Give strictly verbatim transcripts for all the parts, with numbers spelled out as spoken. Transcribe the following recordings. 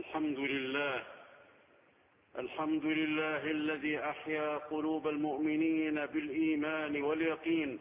الحمد لله الحمد لله الذي أحيا قلوب المؤمنين بالإيمان واليقين،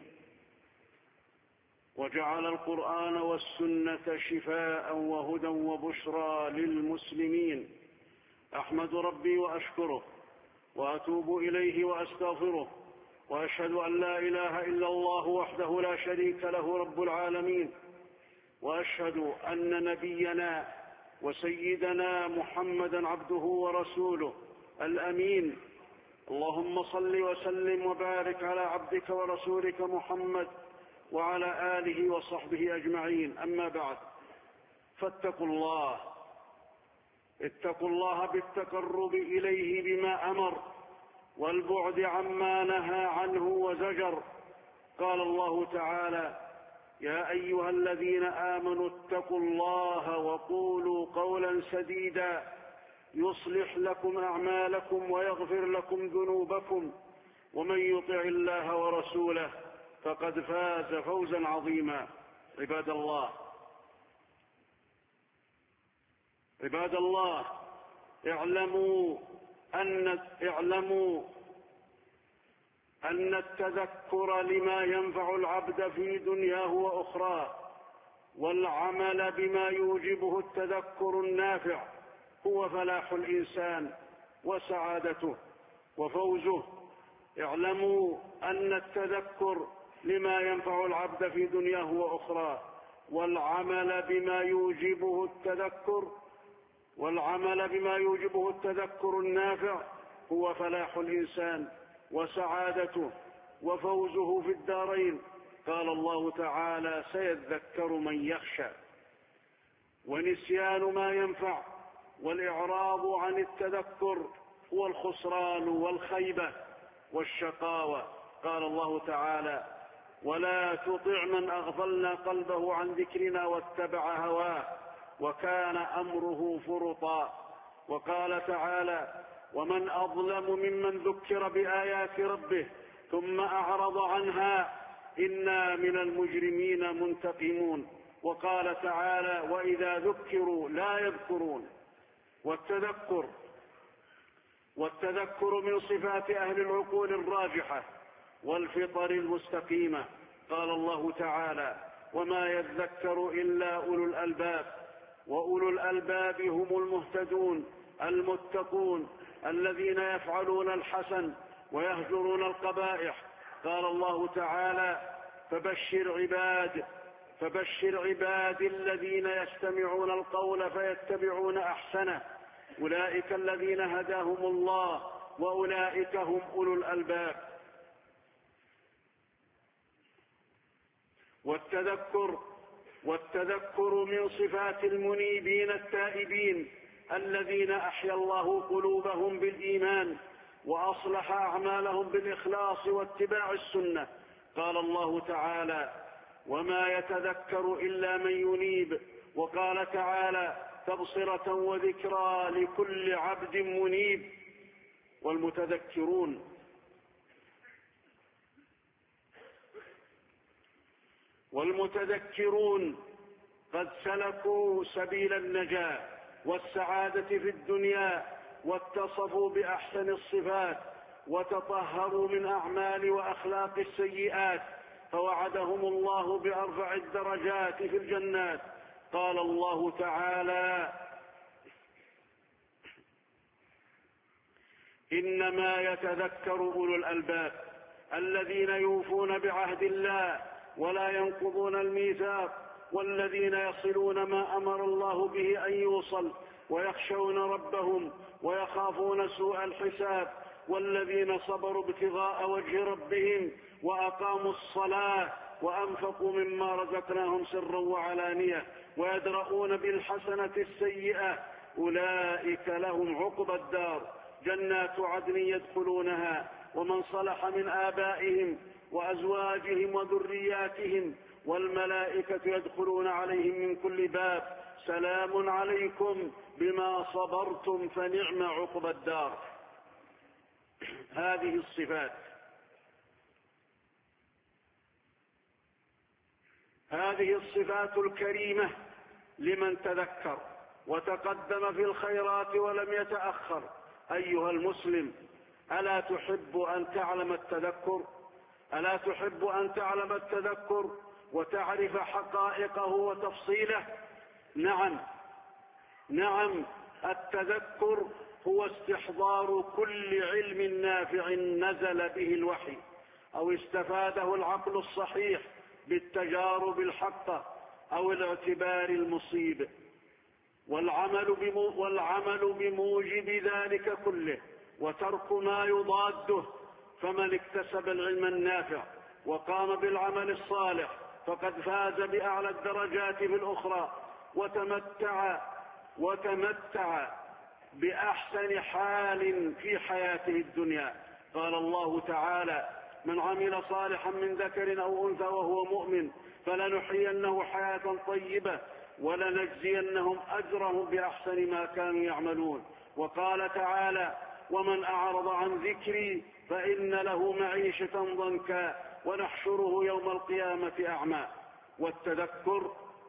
وجعل القرآن والسنة شفاء وهدى وبشرى للمسلمين. أحمد ربي وأشكره وأتوب إليه وأستغفره، وأشهد أن لا إله إلا الله وحده لا شريك له رب العالمين، وأشهد أن نبينا وسيدنا محمدا عبده ورسوله الأمين. اللهم صل وسلم وبارك على عبدك ورسولك محمد وعلى آله وصحبه أجمعين. أما بعد، فاتقوا الله اتقوا الله بالتقرب إليه بما أمر والبعد عما نهى عنه وزجر. قال الله تعالى: يا أيها الذين آمنوا اتقوا الله وقولوا قولا سديدا يصلح لكم أعمالكم ويغفر لكم ذنوبكم، ومن يطع الله ورسوله فقد فاز فوزا عظيما. عباد الله عباد الله اعلموا أن اعلموا أن التذكر لما ينفع العبد في دنياه وأخراه والعمل بما يوجبه التذكر النافع هو فلاح الإنسان وسعادته وفوزه. اعلموا أن التذكر لما ينفع العبد في دنياه وأخراه والعمل بما يوجبه التذكر والعمل بما يوجبه التذكر النافع هو فلاح الإنسان وسعادته وفوزه في الدارين. قال الله تعالى: سيذكر من يخشى. ونسيان ما ينفع والإعراض عن التذكر هو الخسران والخيبة والشقاوة. قال الله تعالى: ولا تطع من أغفلنا قلبه عن ذكرنا واتبع هواه وكان أمره فرطا. وقال تعالى: ومن أظلم ممن ذكر بآيات ربه ثم أعرض عنها إنا من المجرمين منتقمون. وقال تعالى: وإذا ذكروا لا يذكرون. والتذكر والتذكر من صفات أهل العقول الراجحة والفطر المستقيمة. قال الله تعالى: وما يذكر إلا أولو الألباب. وأولو الألباب هم المهتدون المتقون الذين يفعلون الحسن ويهجرون القبائح. قال الله تعالى: فبشر عباد فبشر عباد الذين يستمعون القول فيتبعون أحسنه أولئك الذين هداهم الله وأولئك هم أولو الألباب. والتذكر والتذكر من صفات المنيبين التائبين الذين أحيا الله قلوبهم بالإيمان وأصلح أعمالهم بالإخلاص واتباع السنة. قال الله تعالى: وما يتذكر إلا من ينيب. وقال تعالى: تبصرة وذكرى لكل عبد منيب. والمتذكرون والمتذكرون قد سلكوا سبيل النجاة والسعادة في الدنيا واتصفوا بأحسن الصفات وتطهروا من أعمال وأخلاق السيئات، فوعدهم الله بأرفع الدرجات في الجنات. قال الله تعالى: إنما يتذكر أولو الألباب الذين يوفون بعهد الله ولا ينقضون الميثاق والذين يصلون ما أمر الله به أن يوصل ويخشون ربهم ويخافون سوء الحساب والذين صبروا ابتغاء وجه ربهم وأقاموا الصلاة وأنفقوا مما رزقناهم سرا وعلانية ويدرؤون بالحسنة السيئة أولئك لهم عقبى الدار جنات عدن يدخلونها ومن صلح من آبائهم وأزواجهم وذرياتهم والملائكة يدخلون عليهم من كل باب سلام عليكم بما صبرتم فنعم عقبى الدار. هذه الصفات هذه الصفات الكريمة لمن تذكر وتقدم في الخيرات ولم يتأخر. أيها المسلم، ألا تحب أن تعلم التذكر؟ ألا تحب أن تعلم التذكر وتعرف حقائقه وتفصيله؟ نعم نعم التذكر هو استحضار كل علم نافع نزل به الوحي أو استفاده العقل الصحيح بالتجارب الحقة أو الاعتبار المصيب، والعمل, والعمل بموجب ذلك كله وترك ما يضاده. فمن اكتسب العلم النافع وقام بالعمل الصالح فقد فاز بأعلى الدرجات في الأخرى وتمتع, وتمتع بأحسن حال في حياته الدنيا. قال الله تعالى: من عمل صالحا من ذكر أو أنثى وهو مؤمن فلنحيينه حياة طيبة ولنجزينهم أجرهم بأحسن ما كانوا يعملون. وقال تعالى: ومن أعرض عن ذكري فإن له معيشة ضنكا ونحشره يوم القيامة أعمى. والتذكر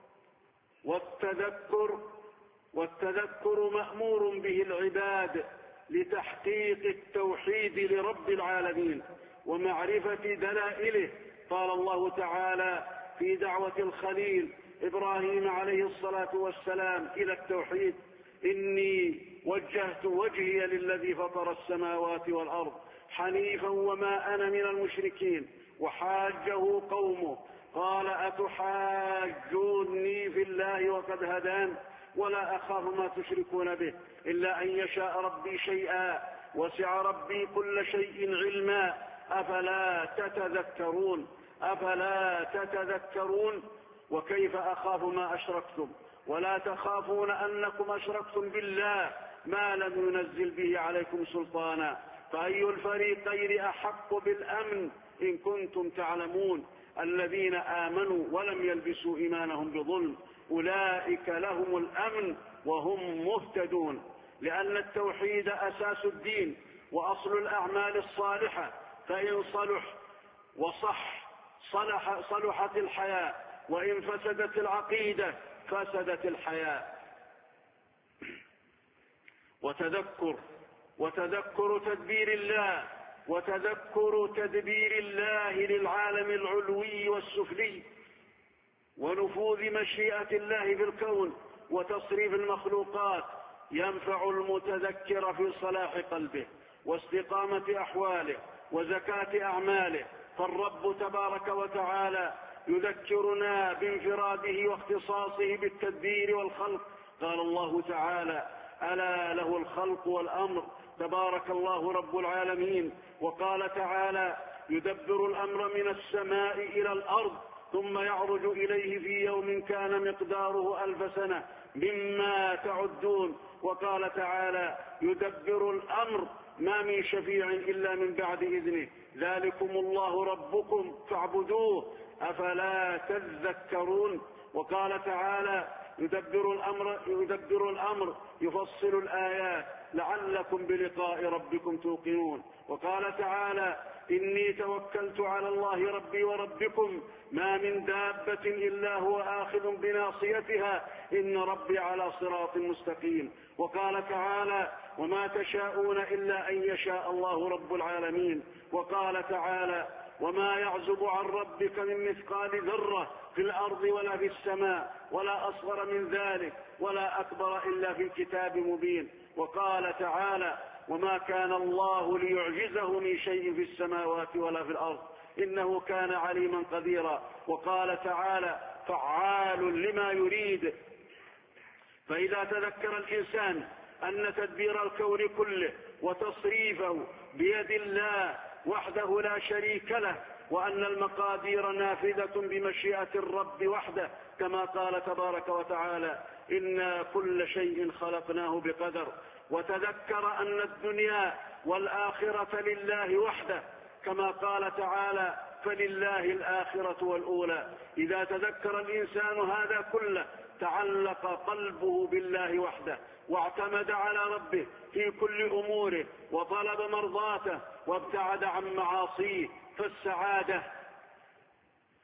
والتذكر والتذكر مأمور به العباد لتحقيق التوحيد لرب العالمين ومعرفة دلائله. قال الله تعالى في دعوة الخليل إبراهيم عليه الصلاة والسلام إلى التوحيد: إني وجهت وجهي للذي فطر السماوات والأرض حنيفا وما أنا من المشركين. وحاجه قومه قال: أتحاجوني في الله وقد هدان ولا أخاف ما تشركون به إلا أن يشاء ربي شيئا وسع ربي كل شيء علما أفلا تتذكرون أفلا تتذكرون وكيف أخاف ما أشركتم ولا تخافون أنكم أشركتم بالله ما لم ينزل به عليكم سلطانا فأي الفريقين أحق بالأمن إن كنتم تعلمون الذين آمنوا ولم يلبسوا إيمانهم بظلم أولئك لهم الأمن وهم مهتدون. لأن التوحيد أساس الدين وأصل الأعمال الصالحة، فإن صلح وصح صلح صلحت الحياة، وإن فسدت العقيدة فسدت الحياة. وتذكر وتذكر تدبير الله وتذكر تدبير الله للعالم العلوي والسفلي ونفوذ مشيئة الله في الكون وتصريف المخلوقات ينفع المتذكر في صلاح قلبه واستقامة أحواله وزكاة أعماله. فالرب تبارك وتعالى يذكرنا بانفراده واختصاصه بالتدبير والخلق. قال الله تعالى: ألا له الخلق والأمر تبارك الله رب العالمين. وقال تعالى: يدبر الأمر من السماء إلى الأرض ثم يعرج إليه في يوم كان مقداره ألف سنة مما تعدون. وقال تعالى: يدبر الأمر ما من شفيع إلا من بعد إذنه ذلكم الله ربكم فاعبدوه أفلا تذكرون. وقال تعالى: يدبر الأمر, يدبر الأمر يفصل الآيات لعلكم بلقاء ربكم توقنون. وقال تعالى: إني توكلت على الله ربي وربكم ما من دابة إلا هو آخذ بناصيتها إن ربي على صراط مستقيم. وقال تعالى: وما تشاءون إلا أن يشاء الله رب العالمين. وقال تعالى: وما يعزب عن ربك من مثقال ذرة في الأرض ولا في السماء ولا أصغر من ذلك ولا أكبر إلا في كتاب مبين. وقال تعالى: وما كان الله ليعجزه من شيء في السماوات ولا في الأرض إنه كان عليما قديرا. وقال تعالى: فعال لما يريد. فإذا تذكر الإنسان أن تدبير الكون كله وتصريفه بيد الله وحده لا شريك له، وأن المقادير نافذة بمشيئة الرب وحده كما قال تبارك وتعالى: إنا كل شيء خلقناه بقدر. وتذكر أن الدنيا والآخرة لله وحده كما قال تعالى: فلله الآخرة والأولى. إذا تذكر الإنسان هذا كله تعلق قلبه بالله وحده واعتمد على ربه في كل أموره وطلب مرضاته وابتعد عن معاصيه. فالسعادة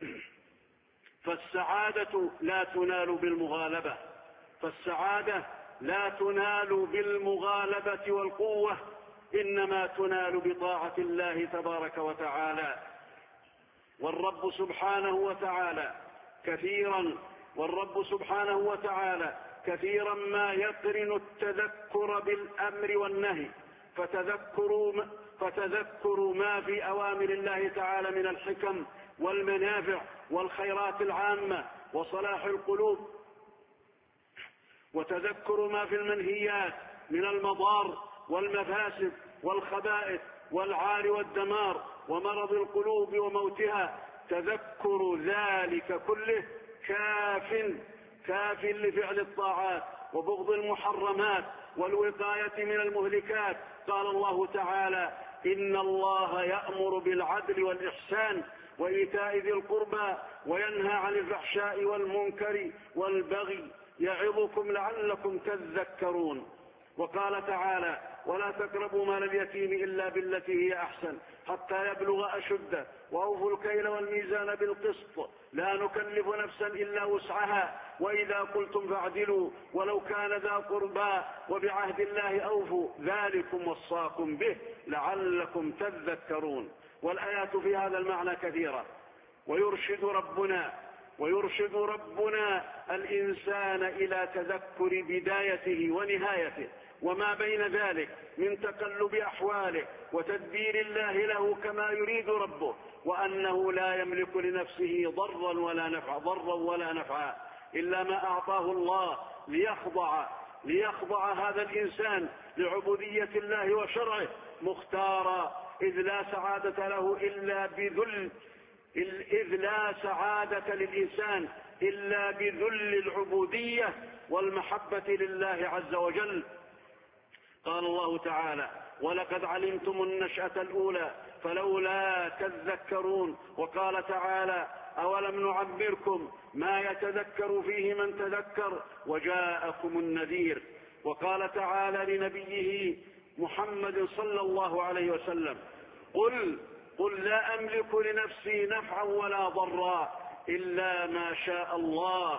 فالسعادة لا تنال بالمغالبة فالسعادة لا تنال بالمغالبة والقوة، إنما تنال بطاعة الله تبارك وتعالى. والرب سبحانه وتعالى كثيرا والرب سبحانه وتعالى كثيرا ما يقرن التذكر بالأمر والنهي، فتذكروا فتذكروا ما في أوامر الله تعالى من الحكم والمنافع والخيرات العامة وصلاح القلوب، وتذكر ما في المنهيات من المضار والمفاسد والخبائث والعار والدمار ومرض القلوب وموتها. تذكر ذلك كله كاف كاف لفعل الطاعات وبغض المحرمات والوقاية من المهلكات. قال الله تعالى: إن الله يأمر بالعدل والإحسان وإيتاء ذي القربى وينهى عن الفحشاء والمنكر والبغي يعظكم لعلكم تذكرون. وقال تعالى: ولا تقربوا مال اليتيم إلا بالتي هي أحسن حتى يبلغ أشده وأوفوا الكيل والميزان بالقسط لا نكلف نفسا إلا وسعها وإذا قلتم فاعدلوا ولو كان ذا قربى وبعهد الله أوفوا ذلكم وصاكم به لعلكم تذكرون. والآيات في هذا المعنى كثيرة. ويرشد ربنا ويرشد ربنا الإنسان إلى تذكر بدايته ونهايته وما بين ذلك من تقلب أحواله وتدبير الله له كما يريد ربه، وأنه لا يملك لنفسه ضرا ولا نفعا ضرا ولا نفعا إلا ما أعطاه الله ليخضع ليخضع هذا الإنسان لعبودية الله وشرعه مختارا، إذ لا سعادة له إلا بذل إذ لا سعادة للإنسان إلا بذل العبودية والمحبة لله عز وجل. قال الله تعالى: ولقد علمتم النشأة الأولى فلولا تذكرون. وقال تعالى: أولم نعمركم ما يتذكر فيه من تذكر وجاءكم النذير. وقال تعالى لنبيه محمد صلى الله عليه وسلم: قل قل لا أملك لنفسي نفعا ولا ضرا إلا ما شاء الله.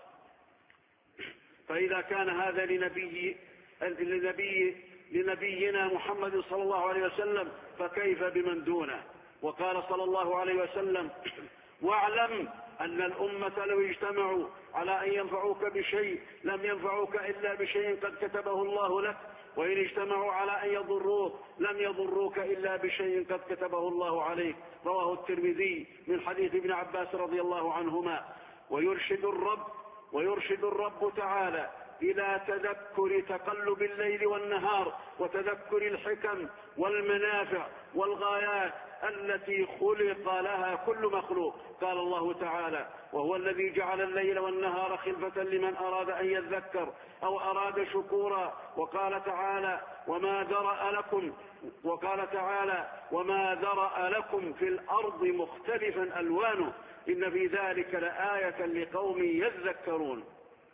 فإذا كان هذا لنبي لنبي لنبينا محمد صلى الله عليه وسلم فكيف بمن دونه؟ وقال صلى الله عليه وسلم: واعلم أن الأمة لو اجتمعوا على أن ينفعوك بشيء لم ينفعوك إلا بشيء قد كتبه الله لك، وإن اجتمعوا على أن يضروك لم يضروك إلا بشيء قد كتبه الله عليك. رواه الترمذي من حديث ابن عباس رضي الله عنهما. ويرشد الرب ويرشد الرب تعالى إلى تذكر تقلب الليل والنهار وتذكر الحكم والمنافع والغايات التي خلق لها كل مخلوق. قال الله تعالى: وهو الذي جعل الليل والنهار خلفة لمن أراد أن يذكر أو أراد شكورا. وقال تعالى: وما ذرأ لكم وقال تعالى وما ذرأ لكم في الأرض مختلفا ألوانه إن في ذلك لآية لقوم يذكرون.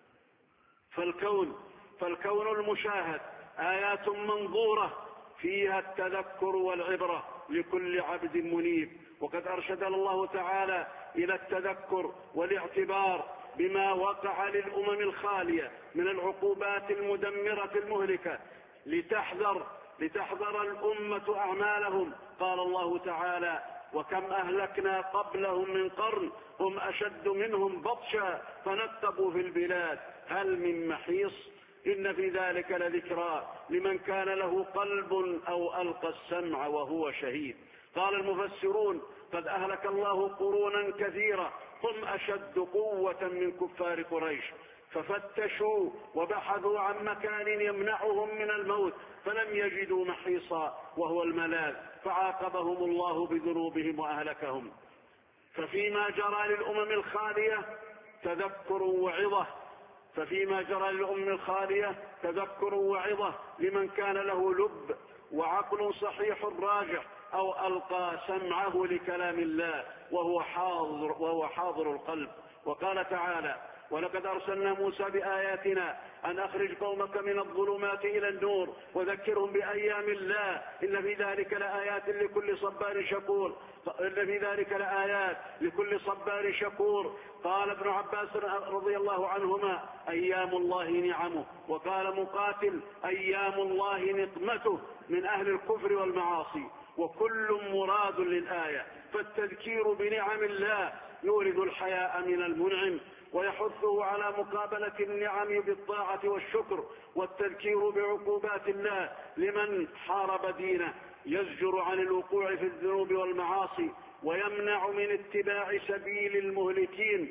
فالكون فالكون المشاهد آيات منظورة فيها التذكر والعبرة لكل عبد منيب. وقد أرشدنا الله تعالى إلى التذكر والاعتبار بما وقع للأمم الخالية من العقوبات المدمرة المهلكة لتحذر لتحذر الأمة أعمالهم. قال الله تعالى: وكم أهلكنا قبلهم من قرن هم أشد منهم بطشا فنقبوا في البلاد هل من محيص إن في ذلك لذكرى لمن كان له قلب أو ألقى السمع وهو شهيد. قال المفسرون: قد أهلك الله قرونا كثيرة هم أشد قوة من كفار قريش ففتشوا وبحثوا عن مكان يمنعهم من الموت فلم يجدوا محيصا وهو الملاذ فعاقبهم الله بذنوبهم وأهلكهم. ففيما جرى للأمم الخالية تذكر وعظة ففيما جرى للأمم الخالية تذكر وعظة لمن كان له لب وعقل صحيح راجح أو ألقى سمعه لكلام الله وهو حاضر, وهو حاضر القلب. وقال تعالى: ولقد أرسلنا موسى بآياتنا أن أخرج قومك من الظلمات إلى النور وذكرهم بأيام الله إن في ذلك لآيات لكل صبار شكور إن في ذلك لآيات لكل صبار شكور. قال ابن عباس رضي الله عنهما أيام الله نعمه، وقال مقاتل أيام الله نقمته من أهل الكفر والمعاصي، وكل مراد للآية. فالتذكير بنعم الله يورد الحياء من المنعم ويحثه على مقابلة النعم بالطاعة والشكر، والتذكير بعقوبات الله لمن حارب دينه يزجر عن الوقوع في الذنوب والمعاصي ويمنع من اتباع سبيل المهلكين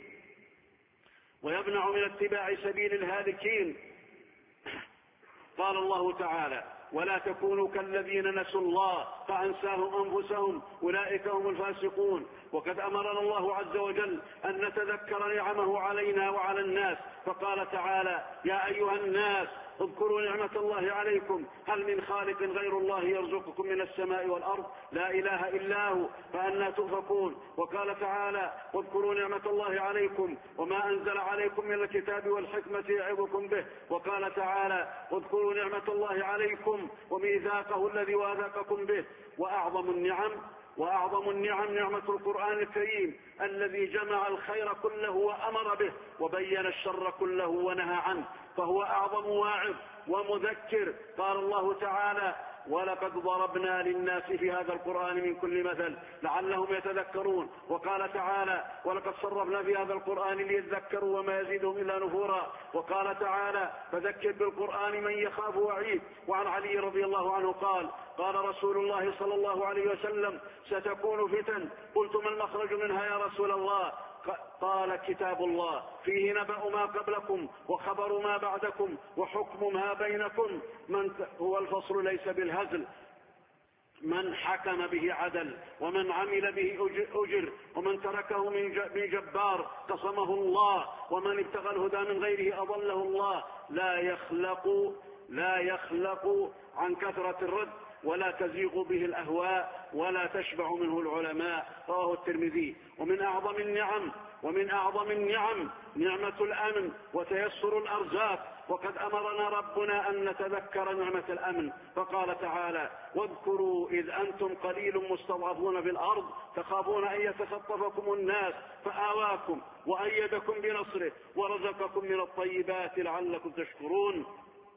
ويمنع من اتباع سبيل الهالكين. قال الله تعالى ولا تكونوا كالذين نسوا الله فأنساهم أنفسهم أولئك هم الفاسقون. وقد أمرنا الله عز وجل أن نتذكر نعمه علينا وعلى الناس، فقال تعالى يا أيها الناس اذكروا نعمة الله عليكم هل من خالق غير الله يرزقكم من السماء والأرض لا إله إلا هو فأنى تؤفكون. وقال تعالى واذكروا نعمة الله عليكم وما أنزل عليكم من الكتاب والحكمة يعظكم به. وقال تعالى واذكروا نعمة الله عليكم وميثاقه الذي واثقكم به. وأعظم النعم وأعظم النعم نعمة القرآن الكريم الذي جمع الخير كله وأمر به وبين الشر كله ونهى عنه، فهو أعظم واعظ ومذكر. قال الله تعالى ولقد ضربنا للناس في هذا القرآن من كل مثل لعلهم يتذكرون. وقال تعالى ولقد صرفنا في هذا القرآن ليذكروا وما يزيدهم إلا نفورا. وقال تعالى فذكر بالقرآن من يخاف وعيد. وعن علي رضي الله عنه قال قال رسول الله صلى الله عليه وسلم ستكون فتن قلت ما المخرج منها يا رسول الله؟ قال كتاب الله فيه نبأ ما قبلكم وخبر ما بعدكم وحكم ما بينكم من هو الفصل ليس بالهزل من حكم به عدل ومن عمل به أجر ومن تركه من جبار قصمه الله ومن ابتغى الهدى من غيره أضله الله. لا يخلق لا يخلق عن كثرة الرد ولا تزيغ به الأهواء ولا تشبع منه العلماء. رواه الترمذي. ومن أعظم النعم ومن أعظم النعم نعمة الأمن وتيسر الأرزاق. وقد أمرنا ربنا أن نتذكر نعمة الأمن فقال تعالى واذكروا إذ أنتم قليل مستضعفون في الأرض تخافون أن يتخطفكم الناس فآواكم وأيدكم بنصره ورزقكم من الطيبات لعلكم تشكرون.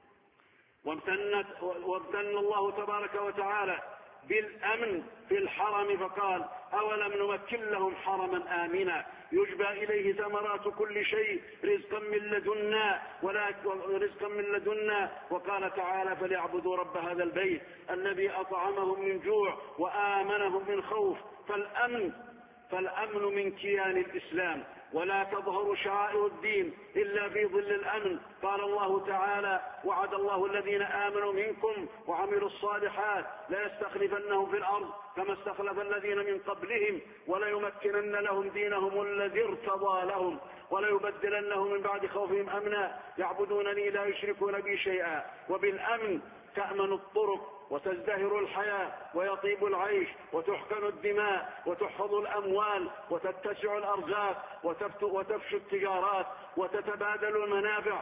وامتن الله تبارك وتعالى بالأمن في الحرم فقال أولم نمكن لهم حرما آمنا يجبى إليه ثمرات كل شيء رزقا من لدنا ولا رزقا من لدنا. وقال تعالى فليعبدوا رب هذا البيت الذي أطعمهم من جوع وآمنهم من خوف. فالأمن فالأمن من كيان الإسلام ولا تظهر شعائر الدين إلا في ظل الأمن. قال الله تعالى وعد الله الذين آمنوا منكم وعملوا الصالحات لا يستخلفنهم في الأرض كما استخلف الذين من قبلهم وليمكنن لهم دينهم الذي ارتضى لهم وليبدلنهم من بعد خوفهم أمنا يعبدونني لا يشركون بي شيئا. وبالأمن تأمن الطرق وتزدهر الحياة ويطيب العيش وتحقن الدماء وتحفظ الأموال وتتسع الأرزاق وتفشو التجارات وتتبادل المنافع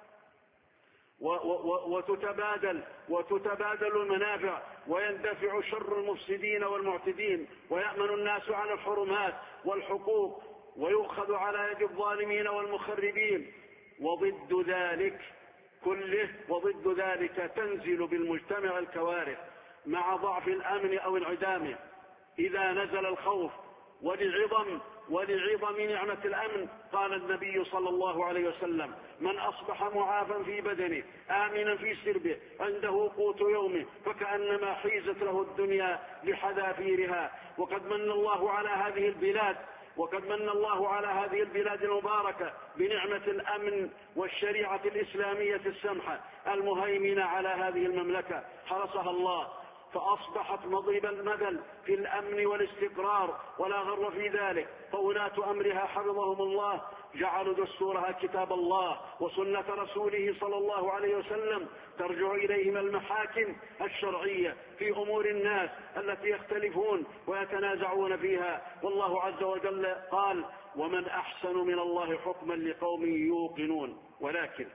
وتتبادل وتتبادل المنافع ويندفع شر المفسدين والمعتدين ويأمن الناس على الحرمات والحقوق ويؤخذ على يد الظالمين والمخربين. وضد ذلك كله وضد ذلك تنزل بالمجتمع الكوارث مع ضعف الأمن أو انعدامه. إذا نزل الخوف ولعظم ولعظم نعمة الأمن قال النبي صلى الله عليه وسلم من أصبح معافا في بدنه آمنا في سربه عنده قوت يومه فكأنما حيزت له الدنيا بحذافيرها. وقد من الله على هذه البلاد وقد من الله على هذه البلاد المباركة بنعمة الأمن والشريعة الإسلامية السمحة المهيمنة على هذه المملكة حرسها الله فأصبحت مضرب المثل في الأمن والاستقرار ولا غر في ذلك. فولاة أمرها حفظهم الله جعلوا دستورها كتاب الله وسنة رسوله صلى الله عليه وسلم ترجع إليهم المحاكم الشرعية في أمور الناس التي يختلفون ويتنازعون فيها. والله عز وجل قال ومن أحسن من الله حكما لقوم يوقنون. ولكن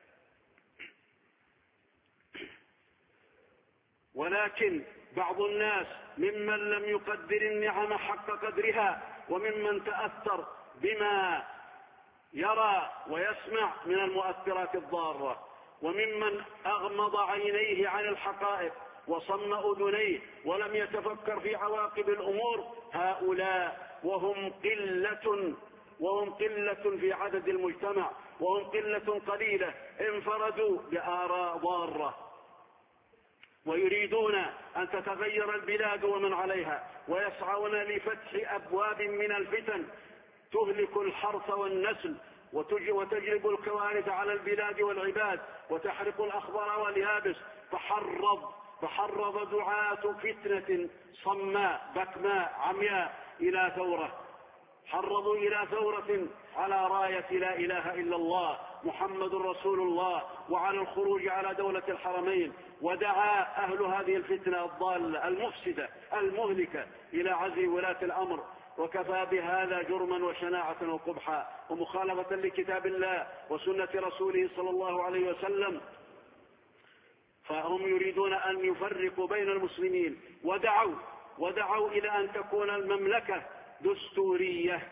ولكن بعض الناس ممن لم يقدر النعم حق قدرها، وممن تأثر بما يرى ويسمع من المؤثرات الضارة، وممن أغمض عينيه عن الحقائق وصم أذنيه ولم يتفكر في عواقب الأمور، هؤلاء وهم قلة وهم قلة في عدد المجتمع، وهم قلة قليلة انفردوا بآراء ضارة، ويريدون أن تتغير البلاد ومن عليها، ويسعون لفتح أبواب من الفتن تهلك الحرث والنسل وتجلب الكوارث على البلاد والعباد وتحرق الأخضر واليابس. فحرض فحرض دعاة فتنة صماء بكماء عمياء إلى ثورة، حرضوا إلى ثورة على راية لا إله إلا الله محمد رسول الله، وعلى الخروج على دولة الحرمين. ودعا أهل هذه الفتنة الضالة المفسدة المهلكة إلى عزل ولاة الأمر، وكفى بهذا جرما وشناعة وقبحا ومخالفة لكتاب الله وسنة رسوله صلى الله عليه وسلم. فهم يريدون أن يفرقوا بين المسلمين، ودعوا ودعوا إلى أن تكون المملكة دستورية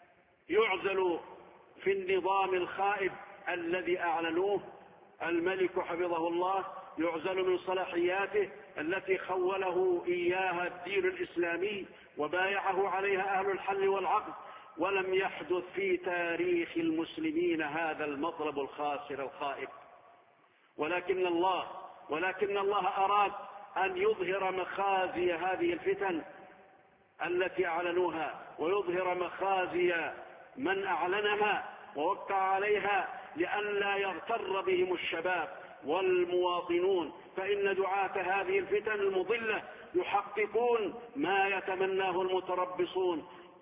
يعزل في النظام الخائب الذي أعلنوه الملك حفظه الله، يعزل من صلاحياته التي خوله إياها الدين الإسلامي وبايعه عليها أهل الحل والعقد. ولم يحدث في تاريخ المسلمين هذا المطلب الخاسر الخائب، ولكن الله ولكن الله أراد أن يظهر مخازي هذه الفتن التي أعلنوها، ويظهر مخازي من أعلنها ووقع عليها، لئلا يغتر بهم الشباب والمواطنون. فإن دعاة هذه الفتن المضلة يحققون ما يتمناه المتربصون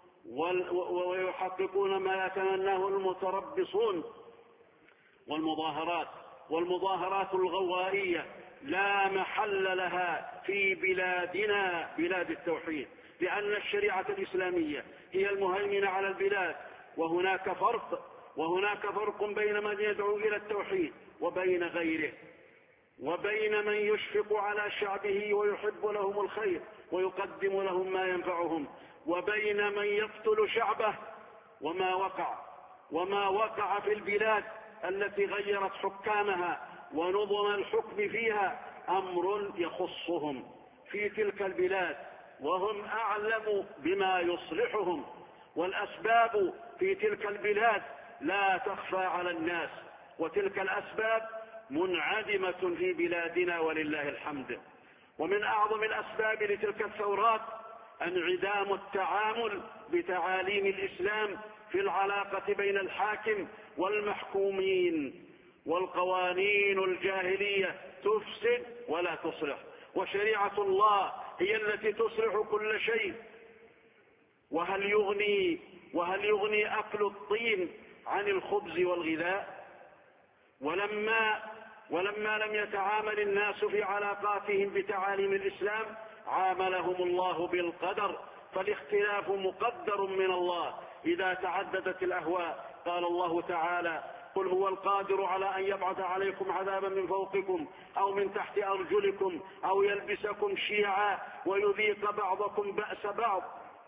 ويحققون ما يتمناه المتربصون والمظاهرات والمظاهرات الغوائية لا محل لها في بلادنا بلاد التوحيد، لأن الشريعة الإسلامية هي المهيمنة على البلاد. وهناك فرق وهناك فرق بين من يدعو إلى التوحيد وبين غيره، وبين من يشفق على شعبه ويحب لهم الخير ويقدم لهم ما ينفعهم، وبين من يقتل شعبه. وما وقع وما وقع في البلاد التي غيرت حكامها ونظم الحكم فيها أمر يخصهم في تلك البلاد، وهم أعلم بما يصلحهم، والأسباب في تلك البلاد لا تخفى على الناس، وتلك الأسباب منعدمة في بلادنا ولله الحمد. ومن أعظم الأسباب لتلك الثورات انعدام التعامل بتعاليم الإسلام في العلاقة بين الحاكم والمحكومين، والقوانين الجاهلية تفسد ولا تصلح، وشريعة الله هي التي تصلح كل شيء. وهل يغني وهل يغني أكل الطين عن الخبز والغذاء؟ ولما ولما لم يتعامل الناس في علاقاتهم بتعاليم الإسلام عاملهم الله بالقدر، فالاختلاف مقدر من الله إذا تعددت الأهواء. قال الله تعالى: قل هو القادر على أن يبعث عليكم عذابا من فوقكم أو من تحت أرجلكم أو يلبسكم شيعا ويذيق بعضكم بأس بعض.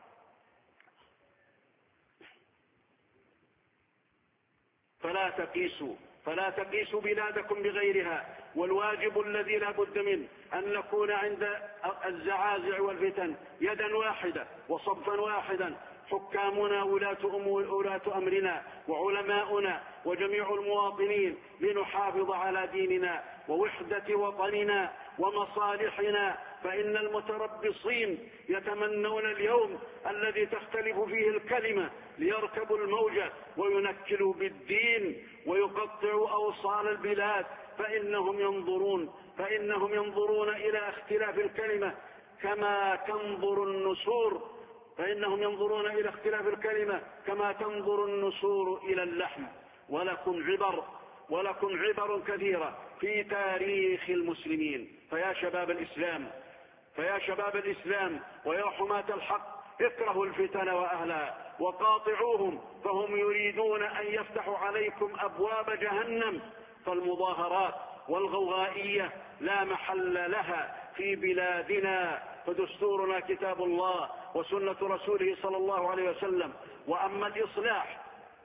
فلا تقيسوا فلا تقيسوا بلادكم بغيرها، والواجب الذي لا بد منه أن نكون عند الزعازع والفتن يدا واحدة وصفا واحدا، حكامنا ولاة أمرنا وعلماؤنا وجميع المواطنين، لنحافظ على ديننا ووحدة وطننا ومصالحنا. فإن المتربصين يتمنون اليوم الذي تختلف فيه الكلمة ليركبوا الموجة وينكلوا بالدين ويقطعوا أوصال البلاد، فإنهم ينظرون فإنهم ينظرون إلى اختلاف الكلمة كما تنظر النسور فإنهم ينظرون إلى اختلاف الكلمة كما تنظر النسور إلى اللحم. ولكم عبر ولكم عبر كثيرة في تاريخ المسلمين. فيا شباب الإسلام فيا شباب الإسلام ويا حماة الحق، اكرهوا الفتن وأهلها وقاطعوهم فهم يريدون أن يفتحوا عليكم أبواب جهنم. فالمظاهرات والغوغائية لا محل لها في بلادنا، فدستورنا كتاب الله وسنة رسوله صلى الله عليه وسلم. وأما الإصلاح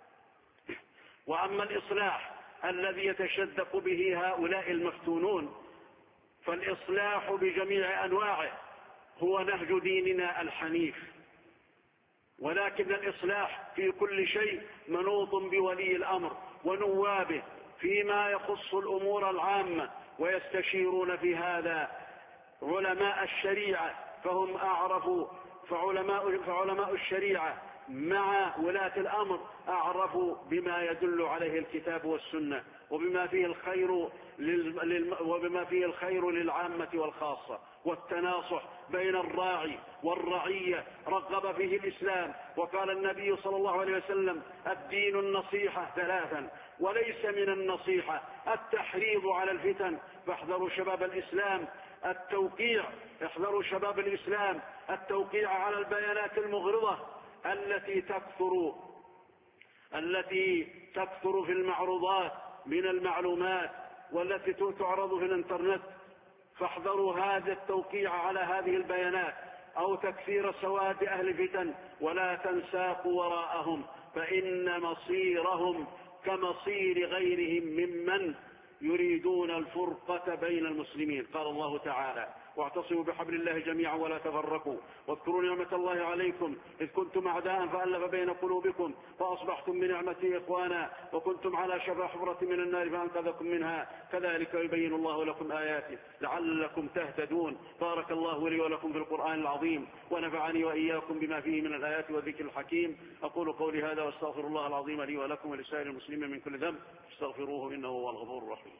وأما الإصلاح الذي يتشدق به هؤلاء المفتونون، فالإصلاح بجميع أنواعه هو نهج ديننا الحنيف، ولكن الإصلاح في كل شيء منوط بولي الأمر ونوابه فيما يخص الأمور العامة، ويستشيرون في هذا علماء الشريعة فهم أعرفوا، فعلماء, فعلماء الشريعة مع ولاة الأمر أعرفوا بما يدل عليه الكتاب والسنة، وبما فيه الخير لل... وبما فيه الخير للعامة والخاصة، والتناصح بين الراعي والرعية رغب فيه الإسلام. وقال النبي صلى الله عليه وسلم: الدين النصيحة ثلاثا، وليس من النصيحة التحريض على الفتن، فاحذروا شباب الإسلام التوقيع احذروا شباب الإسلام التوقيع على البيانات المغرضة التي تكثر التي تكثر في المعروضات من المعلومات والتي تعرض في الانترنت. فاحذروا هذا التوقيع على هذه البيانات أو تكثير سواد أهل الفتن، ولا تنساقوا وراءهم، فإن مصيرهم كمصير غيرهم ممن يريدون الفرقة بين المسلمين. قال الله تعالى: واعتصموا بحبل الله جميعا ولا تفرقوا، واذكروا نعمة الله عليكم إذ كنتم أعداء فألف بين قلوبكم فأصبحتم بنعمته إخوانا وكنتم على شفا حفرة من النار فأنقذكم منها، كذلك يبين الله لكم آياته لعلكم تهتدون. بارك الله لي ولكم في القرآن العظيم، ونفعني وإياكم بما فيه من الآيات والذكر الحكيم. أقول قولي هذا واستغفر الله العظيم لي ولكم ولسائر المسلمين من كل ذنب، استغفروه إنه هو الغفور الرحيم.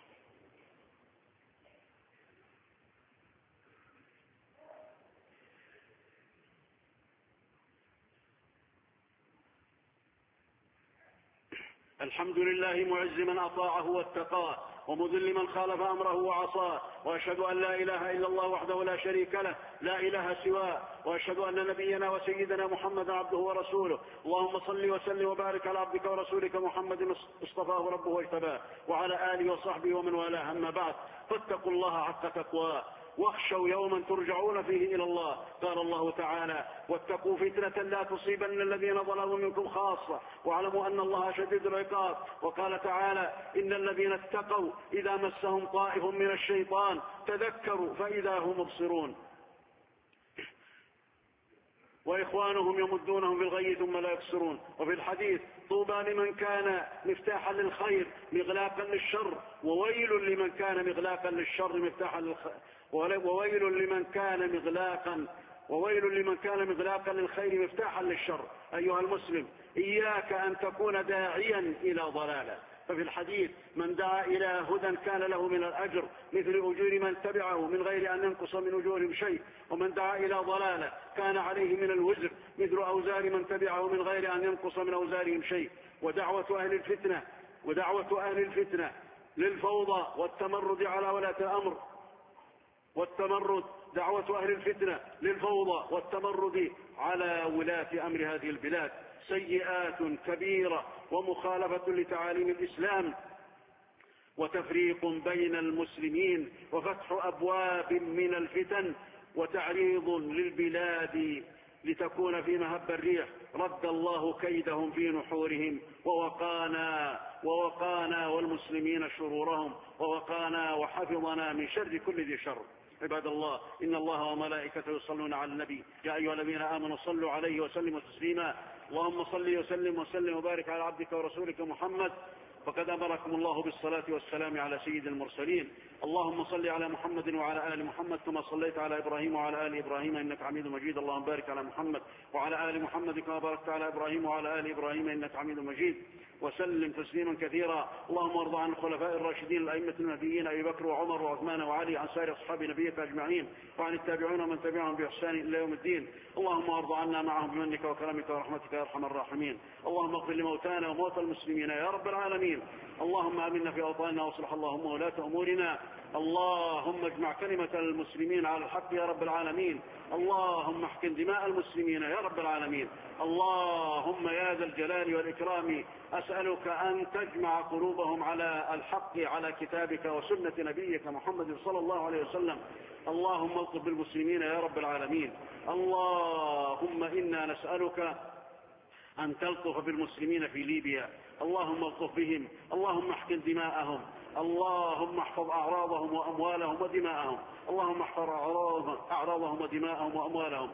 الحمد لله معز من أطاعه واتقاه، ومذل من خالف أمره وعصاه، وأشهد أن لا إله إلا الله وحده لا شريك له لا إله سواه، وأشهد أن نبينا وسيدنا محمد عبده ورسوله. اللهم صل وسلم وبارك على عبدك ورسولك محمد اصطفاه ربه واجتباه، وعلى آله وصحبه ومن والاه. أما بعد، فاتقوا الله حق تقواه واخشوا يوما ترجعون فيه إلى الله. قال الله تعالى: واتقوا فتنة لا تصيبن الذين ظلموا منكم خاصة واعلموا أن الله شديد العقاب. وقال تعالى: إن الذين اتقوا إذا مسهم طائف من الشيطان تذكروا فإذا هم مبصرون، وإخوانهم يمدونهم في الغي ثم لا يقصرون. وفي الحديث: طوبى لمن كان مفتاحا للخير مغلاقا للشر، وويل لمن كان مغلاقا للشر مفتاحا للخير وويل لمن كان مغلاقا وويل لمن كان مغلاقا للخير مفتاحا للشر. أيها المسلم، إياك أن تكون داعيا إلى ضلالة. ففي الحديث: من دعا إلى هدى كان له من الأجر مثل أجور من تبعه من غير أن ينقص من أجورهم شيء، ومن دعا إلى ضلالة كان عليه من الوزر مثل أوزار من تبعه من غير أن ينقص من أوزارهم شيء. ودعوة أهل الفتنة ودعوة أهل الفتنة للفوضى والتمرد على ولاة الأمر والتمرد دعوة أهل الفتنة للفوضى والتمرد على ولاة أمر هذه البلاد سيئات كبيرة، ومخالفة لتعاليم الإسلام، وتفريق بين المسلمين، وفتح أبواب من الفتن، وتعريض للبلاد لتكون في مهب الريح. رد الله كيدهم في نحورهم، ووقانا ووقانا والمسلمين شرورهم، ووقانا وحفظنا من شر كل ذي شر. عباد الله، إن الله وملائكته يصلون على النبي، يا أيها الذين آمنوا صلوا عليه وسلموا تسليما. اللهم صل وسلم وسلم وبارك على عبدك ورسولك محمد، فقد أمركم الله بالصلاة والسلام على سيد المرسلين. اللهم صل على محمد وعلى آل محمد كما صليت على إبراهيم وعلى آل إبراهيم إنك حميد مجيد. اللهم بارك على محمد وعلى آل محمد كما باركت على إبراهيم وعلى آل إبراهيم إنك حميد مجيد، وسلم تسليما كثيرا. اللهم ارض عن الخلفاء الراشدين الأئمة المهديين أبي بكر وعمر وعثمان وعلي، عن سائر أصحاب نبيك أجمعين، وعن التابعين ومن تبعهم بإحسان إلى يوم الدين. اللهم ارض عنا معهم بمنك وكرمك ورحمتك يا أرحم الراحمين. اللهم اغفر لموتانا وموتى المسلمين يا رب العالمين. اللهم آمنا في أوطاننا واصلح اللهم ولاة أمورنا، اللهم اجمع كلمة المسلمين على الحق يا رب العالمين. اللهم احقن دماء المسلمين يا رب العالمين. اللهم يا ذا الجلال والإكرام أسألك أن تجمع قلوبهم على الحق على كتابك وسنة نبيك محمد صلى الله عليه وسلم. اللهم الطف بالمسلمين يا رب العالمين. اللهم إنا نسألك أن تلطف بالمسلمين في ليبيا. اللهم الطف بهم. اللهم احقن دماءهم. اللهم احفظ أعراضهم وأموالهم ودماءهم. اللهم احفظ أعراضهم ودماءهم وأموالهم.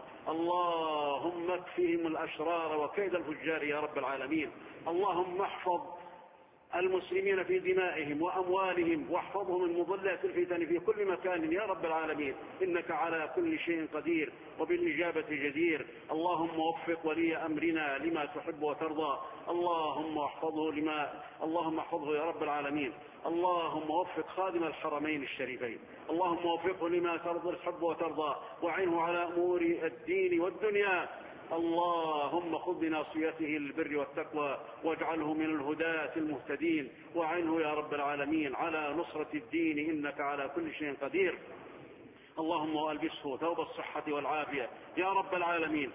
اللهم اكفهم الأشرار وكيد الفجار يا رب العالمين. اللهم احفظ المسلمين في دمائهم وأموالهم واحفظهم من مضلات الفتن في كل مكان يا رب العالمين، إنك على كل شيء قدير وبالإجابة جدير. اللهم وفق ولي أمرنا لما تحب وترضى. اللهم احفظه لما اللهم احفظه يا رب العالمين. اللهم وفق خادم الحرمين الشريفين. اللهم وفقه لما ترضى تحب وترضى، وعنه على أمور الدين والدنيا. اللهم خذ بناصيته للبر والتقوى واجعله من الهداة المهتدين، وعنه يا رب العالمين على نصرة الدين إنك على كل شيء قدير. اللهم والبسه ثوب الصحة والعافية يا رب العالمين.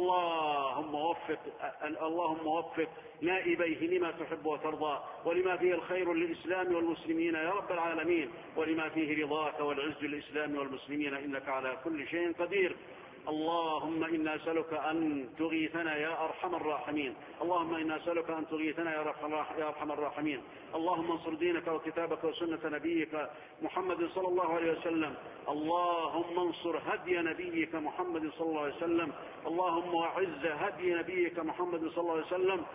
اللهم وفق اللهم وفق نائبيه لما تحب وترضى، ولما فيه الخير للإسلام والمسلمين يا رب العالمين، ولما فيه رضاك والعز للإسلام والمسلمين إنك على كل شيء قدير. اللهم إنا نسألك أن تغيثنا يا أرحم الراحمين. اللهم إنا نسألك أن تغيثنا يا أرحم الراحمين. اللهم انصر دينك وكتابك وسنة نبيك محمد صلى الله عليه وسلم. اللهم انصر هدي نبيك محمد صلى الله عليه وسلم. اللهم أعز هدي نبيك محمد صلى الله عليه وسلم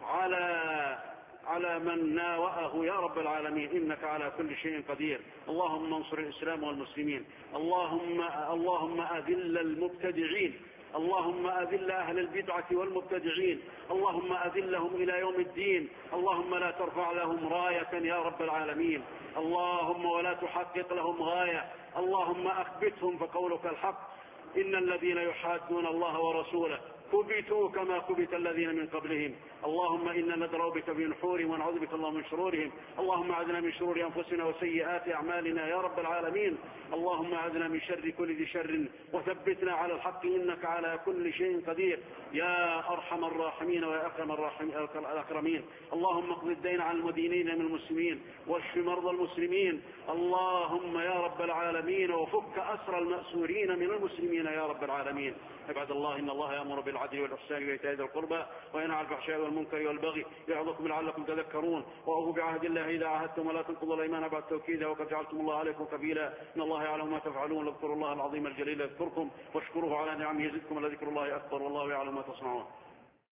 على على من ناوأه يا رب العالمين إنك على كل شيء قدير. اللهم انصر الإسلام والمسلمين. اللهم اللهم أذل المبتدعين. اللهم أذل أهل البدعة والمبتدعين. اللهم أذلهم إلى يوم الدين. اللهم لا ترفع لهم راية يا رب العالمين. اللهم ولا تحقق لهم غاية. اللهم أخبتهم فقولك الحق. إن الذين يحادون الله ورسوله كبتوا كما كبت الذين من قبلهم. اللهم إنا ندرأ بك في نحورهم ونعوذ بك الله من شرورهم. اللهم أعذنا من شرور أنفسنا وسيئات أعمالنا يا رب العالمين. اللهم أعذنا من شر كل ذي شر وثبتنا على الحق إنك على كل شيء قدير يا أرحم الراحمين ويا أكرم الأكرمين. اللهم اقض الدين عن المدينين من المسلمين واشف مرضى المسلمين. اللهم يا رب العالمين وفك أسر المأسورين من المسلمين يا رب العالمين. عباد الله إن الله يأمر بالعدل والإحسان وإيتاء ذي القربى وينهى عن الفحشاء والمنكر والبغي يعظكم لعلكم تذكرون. وأوفوا بعهد الله إذا عاهدتم ولا تنقضوا الأيمان بعد توكيدها وقد جعلتم الله عليكم كفيلا. إن الله يعلم ما تفعلون. اذكروا الله العظيم الجليل يذكركم واشكروه على نعمه يزدكم ولذكر الله أكبر والله يعلم ما تصنعون.